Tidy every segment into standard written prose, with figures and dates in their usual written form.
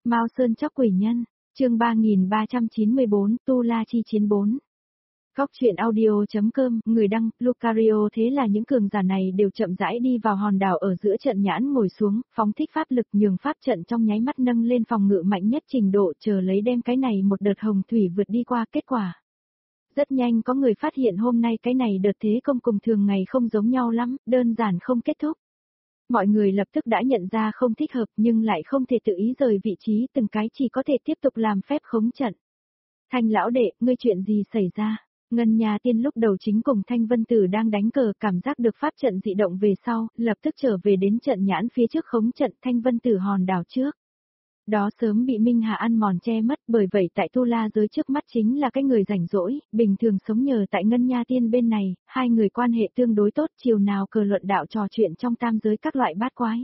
Mao Sơn Chóc Quỷ Nhân, chương 3394, Tu La Chi Chiến 4. Góc truyện audio.com, người đăng, Lucario. Thế là những cường giả này đều chậm rãi đi vào hòn đảo ở giữa trận nhãn, ngồi xuống, phóng thích pháp lực, nhường pháp trận trong nháy mắt nâng lên phòng ngự mạnh nhất trình độ, chờ lấy đem cái này một đợt hồng thủy vượt đi qua. Kết quả rất nhanh có người phát hiện hôm nay cái này đợt thế công cùng thường ngày không giống nhau lắm, đơn giản không kết thúc. Mọi người lập tức đã nhận ra không thích hợp, nhưng lại không thể tự ý rời vị trí, từng cái chỉ có thể tiếp tục làm phép khống trận. Thanh lão đệ, ngươi chuyện gì xảy ra? Ngân Nha Tiên lúc đầu chính cùng Thanh Vân Tử đang đánh cờ, cảm giác được pháp trận dị động về sau, lập tức trở về đến trận nhãn phía trước khống trận Thanh Vân Tử hòn đảo trước. Đó sớm bị Minh Hà ăn mòn che mất, bởi vậy tại Tu La giới trước mắt chính là cái người rảnh rỗi, bình thường sống nhờ tại Ngân Nha Tiên bên này, hai người quan hệ tương đối tốt, chiều nào cờ luận đạo trò chuyện trong tam giới các loại bát quái.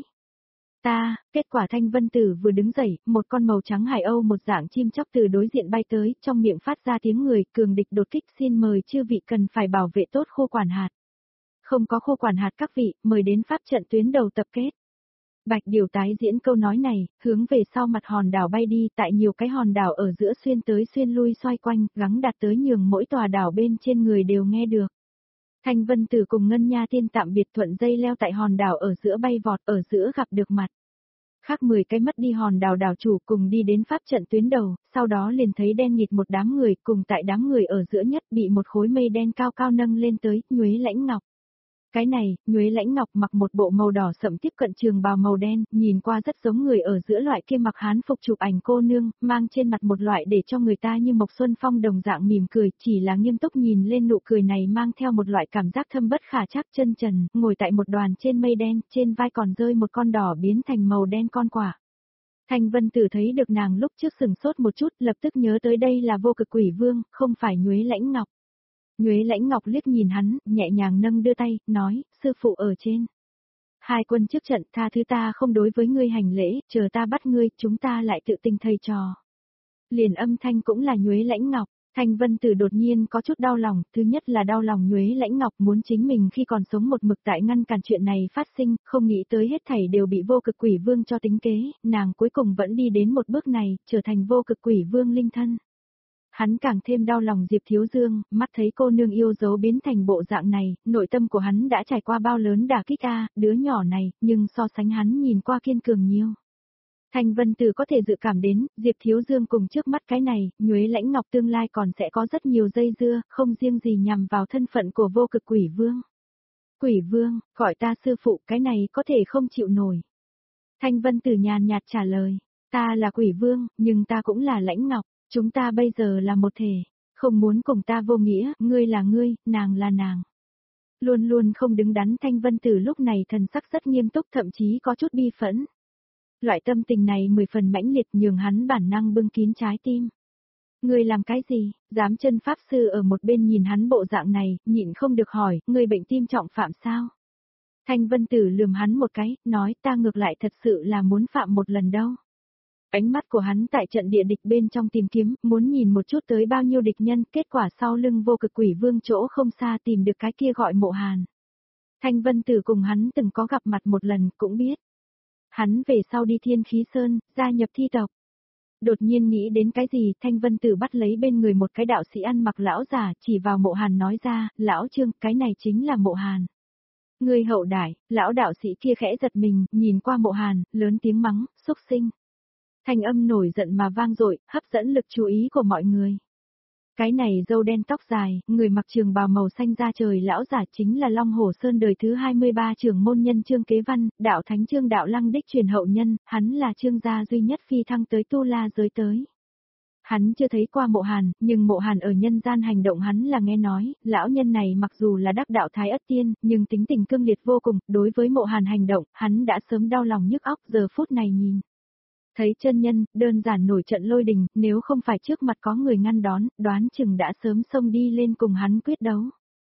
Kết quả Thanh Vân Tử vừa đứng dậy, một con màu trắng hải âu một dạng chim chóc từ đối diện bay tới, trong miệng phát ra tiếng người, cường địch đột kích, xin mời chư vị cần phải bảo vệ tốt Khô Quản Hạt. Không có Khô Quản Hạt các vị, mời đến pháp trận tuyến đầu tập kết. Bạch Điều tái diễn câu nói này, hướng về sau mặt hòn đảo bay đi, tại nhiều cái hòn đảo ở giữa xuyên tới xuyên lui xoay quanh, gắng đạt tới nhường mỗi tòa đảo bên trên người đều nghe được. Thanh Vân Tử cùng Ngân Nha Tiên tạm biệt thuận dây leo tại hòn đảo ở giữa bay vọt, ở giữa gặp được mặt. Khác 10 cái mất đi hòn đảo đảo chủ cùng đi đến pháp trận tuyến đầu, sau đó liền thấy đen nghịt một đám người, cùng tại đám người ở giữa nhất bị một khối mây đen cao cao nâng lên tới, Nhuế Lãnh Ngọc. Cái này, Nhuế Lãnh Ngọc mặc một bộ màu đỏ sẫm tiếp cận trường bào màu đen, nhìn qua rất giống người ở giữa loại kia mặc hán phục chụp ảnh cô nương, mang trên mặt một loại để cho người ta như Mộc Xuân Phong đồng dạng mỉm cười, chỉ là nghiêm túc nhìn lên nụ cười này mang theo một loại cảm giác thâm bất khả trắc, chân trần, ngồi tại một đoàn trên mây đen, trên vai còn rơi một con đỏ biến thành màu đen con quả. Thanh Vân Tử thấy được nàng lúc trước sừng sốt một chút, lập tức nhớ tới đây là Vô Cực Quỷ Vương, không phải Nhuế Lãnh Ngọc. Nhuế Lãnh Ngọc liếc nhìn hắn, nhẹ nhàng nâng đưa tay, nói, sư phụ ở trên. Hai quân trước trận, tha thứ ta không đối với ngươi hành lễ, chờ ta bắt ngươi, chúng ta lại tự tình thầy trò. Liền âm thanh cũng là Nhuế Lãnh Ngọc. Thanh Vân Tử đột nhiên có chút đau lòng, thứ nhất là đau lòng Nhuế Lãnh Ngọc muốn chính mình khi còn sống một mực tại ngăn cản chuyện này phát sinh, không nghĩ tới hết thảy đều bị Vô Cực Quỷ Vương cho tính kế, nàng cuối cùng vẫn đi đến một bước này, trở thành Vô Cực Quỷ Vương linh thân. Hắn càng thêm đau lòng Diệp Thiếu Dương, mắt thấy cô nương yêu dấu biến thành bộ dạng này, nội tâm của hắn đã trải qua bao lớn đả kích đứa nhỏ này, nhưng so sánh hắn nhìn qua kiên cường nhiều. Thanh Vân Tử có thể dự cảm đến, Diệp Thiếu Dương cùng trước mắt cái này, Nhuế Lãnh Ngọc tương lai còn sẽ có rất nhiều dây dưa, không riêng gì nhằm vào thân phận của Vô Cực Quỷ Vương. Quỷ Vương, gọi ta sư phụ, cái này có thể không chịu nổi. Thanh Vân Tử nhàn nhạt trả lời, ta là Quỷ Vương, nhưng ta cũng là Lãnh Ngọc. Chúng ta bây giờ là một thể, không muốn cùng ta vô nghĩa, ngươi là ngươi, nàng là nàng. Luôn luôn không đứng đắn Thanh Vân Tử lúc này thần sắc rất nghiêm túc, thậm chí có chút bi phẫn. Loại tâm tình này 10 phần mãnh liệt nhường hắn bản năng bưng kín trái tim. Ngươi làm cái gì? Giám chân pháp sư ở một bên nhìn hắn bộ dạng này, nhịn không được hỏi, ngươi bệnh tim trọng phạm sao? Thanh Vân Tử lườm hắn một cái, nói ta ngược lại thật sự là muốn phạm một lần đâu. Ánh mắt của hắn tại trận địa địch bên trong tìm kiếm, muốn nhìn một chút tới bao nhiêu địch nhân, kết quả sau lưng Vô Cực Quỷ Vương chỗ không xa tìm được cái kia gọi Mộ Hàn. Thanh Vân Tử cùng hắn từng có gặp mặt một lần, cũng biết. Hắn về sau đi Thiên Khí Sơn, gia nhập thi tộc. Đột nhiên nghĩ đến cái gì, Thanh Vân Tử bắt lấy bên người một cái đạo sĩ ăn mặc lão giả, chỉ vào Mộ Hàn nói ra, lão Trương, cái này chính là Mộ Hàn. Người hậu đại, lão đạo sĩ kia khẽ giật mình, nhìn qua Mộ Hàn, lớn tiếng mắng, xúc sinh. Thanh âm nổi giận mà vang dội, hấp dẫn lực chú ý của mọi người. Cái này râu đen tóc dài, người mặc trường bào màu xanh da trời lão giả chính là Long Hổ Sơn đời thứ 23 trưởng môn nhân Trương Kế Văn, đạo thánh Trương đạo lăng đích truyền hậu nhân, hắn là Trương gia duy nhất phi thăng tới Tu La giới tới. Hắn chưa thấy qua Mộ Hàn, nhưng Mộ Hàn ở nhân gian hành động hắn là nghe nói, lão nhân này mặc dù là đắc đạo thái ất tiên, nhưng tính tình cương liệt vô cùng, đối với Mộ Hàn hành động, hắn đã sớm đau lòng nhức óc, giờ phút này nhìn. Thấy chân nhân, đơn giản nổi trận lôi đình, nếu không phải trước mặt có người ngăn đón, đoán chừng đã sớm xông đi lên cùng hắn quyết đấu.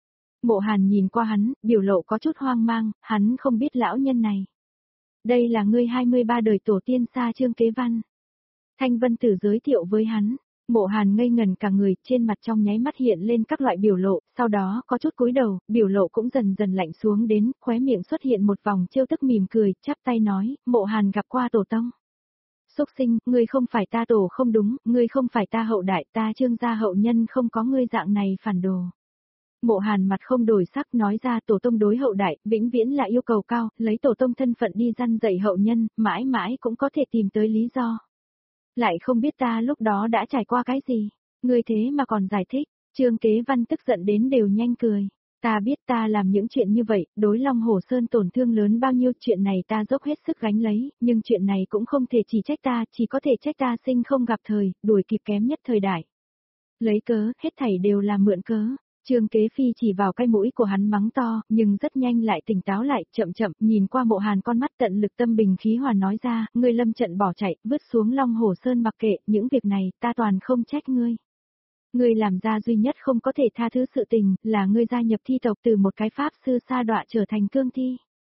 Mộ Hàn nhìn qua hắn, biểu lộ có chút hoang mang, hắn không biết lão nhân này. Đây là ngươi 23 đời tổ tiên xa Trương Kế Văn. Thanh Vân Tử giới thiệu với hắn, Mộ Hàn ngây ngần cả người, trên mặt trong nháy mắt hiện lên các loại biểu lộ, sau đó có chút cúi đầu, biểu lộ cũng dần dần lạnh xuống đến, khóe miệng xuất hiện một vòng trêu tức mỉm cười, chắp tay nói, Mộ Hàn gặp qua tổ tông. Xúc sinh, ngươi không phải ta tổ không đúng, ngươi không phải ta hậu đại, ta Trương gia hậu nhân không có ngươi dạng này phản đồ. Mộ Hàn mặt không đổi sắc nói ra tổ tông đối hậu đại, vĩnh viễn là yêu cầu cao, lấy tổ tông thân phận đi răn dạy hậu nhân, mãi mãi cũng có thể tìm tới lý do. Lại không biết ta lúc đó đã trải qua cái gì, ngươi thế mà còn giải thích, Trương Kế Văn tức giận đến đều nhanh cười. Ta biết ta làm những chuyện như vậy, đối Long Hổ Sơn tổn thương lớn bao nhiêu, chuyện này ta dốc hết sức gánh lấy, nhưng chuyện này cũng không thể chỉ trách ta, chỉ có thể trách ta sinh không gặp thời, đuổi kịp kém nhất thời đại. Lấy cớ, hết thảy đều là mượn cớ. Trương Kế Phi chỉ vào cái mũi của hắn mắng to, nhưng rất nhanh lại tỉnh táo lại, chậm chậm, nhìn qua Mộ Hàn con mắt tận lực tâm bình khí hòa nói ra, ngươi lâm trận bỏ chạy, vứt xuống Long Hổ Sơn mặc kệ, những việc này, ta toàn không trách ngươi. Ngươi làm ra duy nhất không có thể tha thứ sự tình, là ngươi gia nhập thi tộc từ một cái pháp sư sa đọa trở thành cương thi.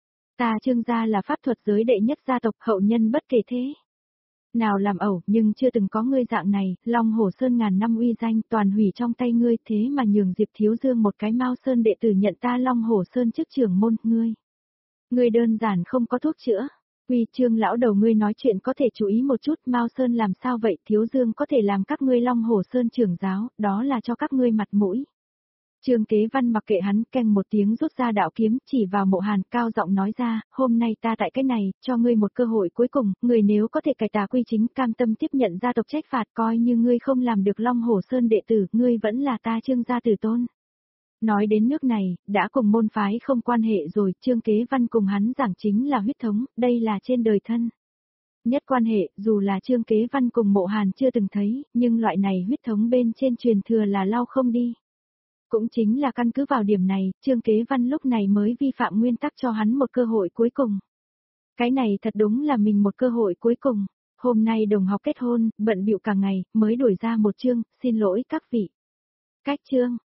Ta Trương gia là pháp thuật giới đệ nhất gia tộc, hậu nhân bất kể thế. Nào làm ẩu, nhưng chưa từng có ngươi dạng này, Long Hổ Sơn ngàn năm uy danh toàn hủy trong tay ngươi, thế mà nhường Diệp Thiếu Dương một cái Mao Sơn đệ tử nhận ta Long Hổ Sơn chức trưởng môn, ngươi. Ngươi đơn giản không có thuốc chữa. Uy Trương lão đầu, ngươi nói chuyện có thể chú ý một chút, Mao Sơn làm sao vậy, Thiếu Dương có thể làm các ngươi Long Hổ Sơn trưởng giáo, đó là cho các ngươi mặt mũi. Trương Kế Văn mặc kệ hắn, keng một tiếng rút ra đạo kiếm, chỉ vào Mộ Hàn, cao giọng nói ra, hôm nay ta tại cái này, cho ngươi một cơ hội cuối cùng, ngươi nếu có thể cải tà quy chính, cam tâm tiếp nhận gia tộc trách phạt, coi như ngươi không làm được Long Hổ Sơn đệ tử, ngươi vẫn là ta Trương gia tử tôn. Nói đến nước này, đã cùng môn phái không quan hệ rồi, Trương Kế Văn cùng hắn giảng chính là huyết thống, đây là trên đời thân. Nhất quan hệ, dù là Trương Kế Văn cùng Mộ Hàn chưa từng thấy, nhưng loại này huyết thống bên trên truyền thừa là lao không đi. Cũng chính là căn cứ vào điểm này, Trương Kế Văn lúc này mới vi phạm nguyên tắc cho hắn một cơ hội cuối cùng. Cái này thật đúng là mình một cơ hội cuối cùng. Hôm nay đồng học kết hôn, bận bịu cả ngày, mới đổi ra một chương, xin lỗi các vị. Cách chương.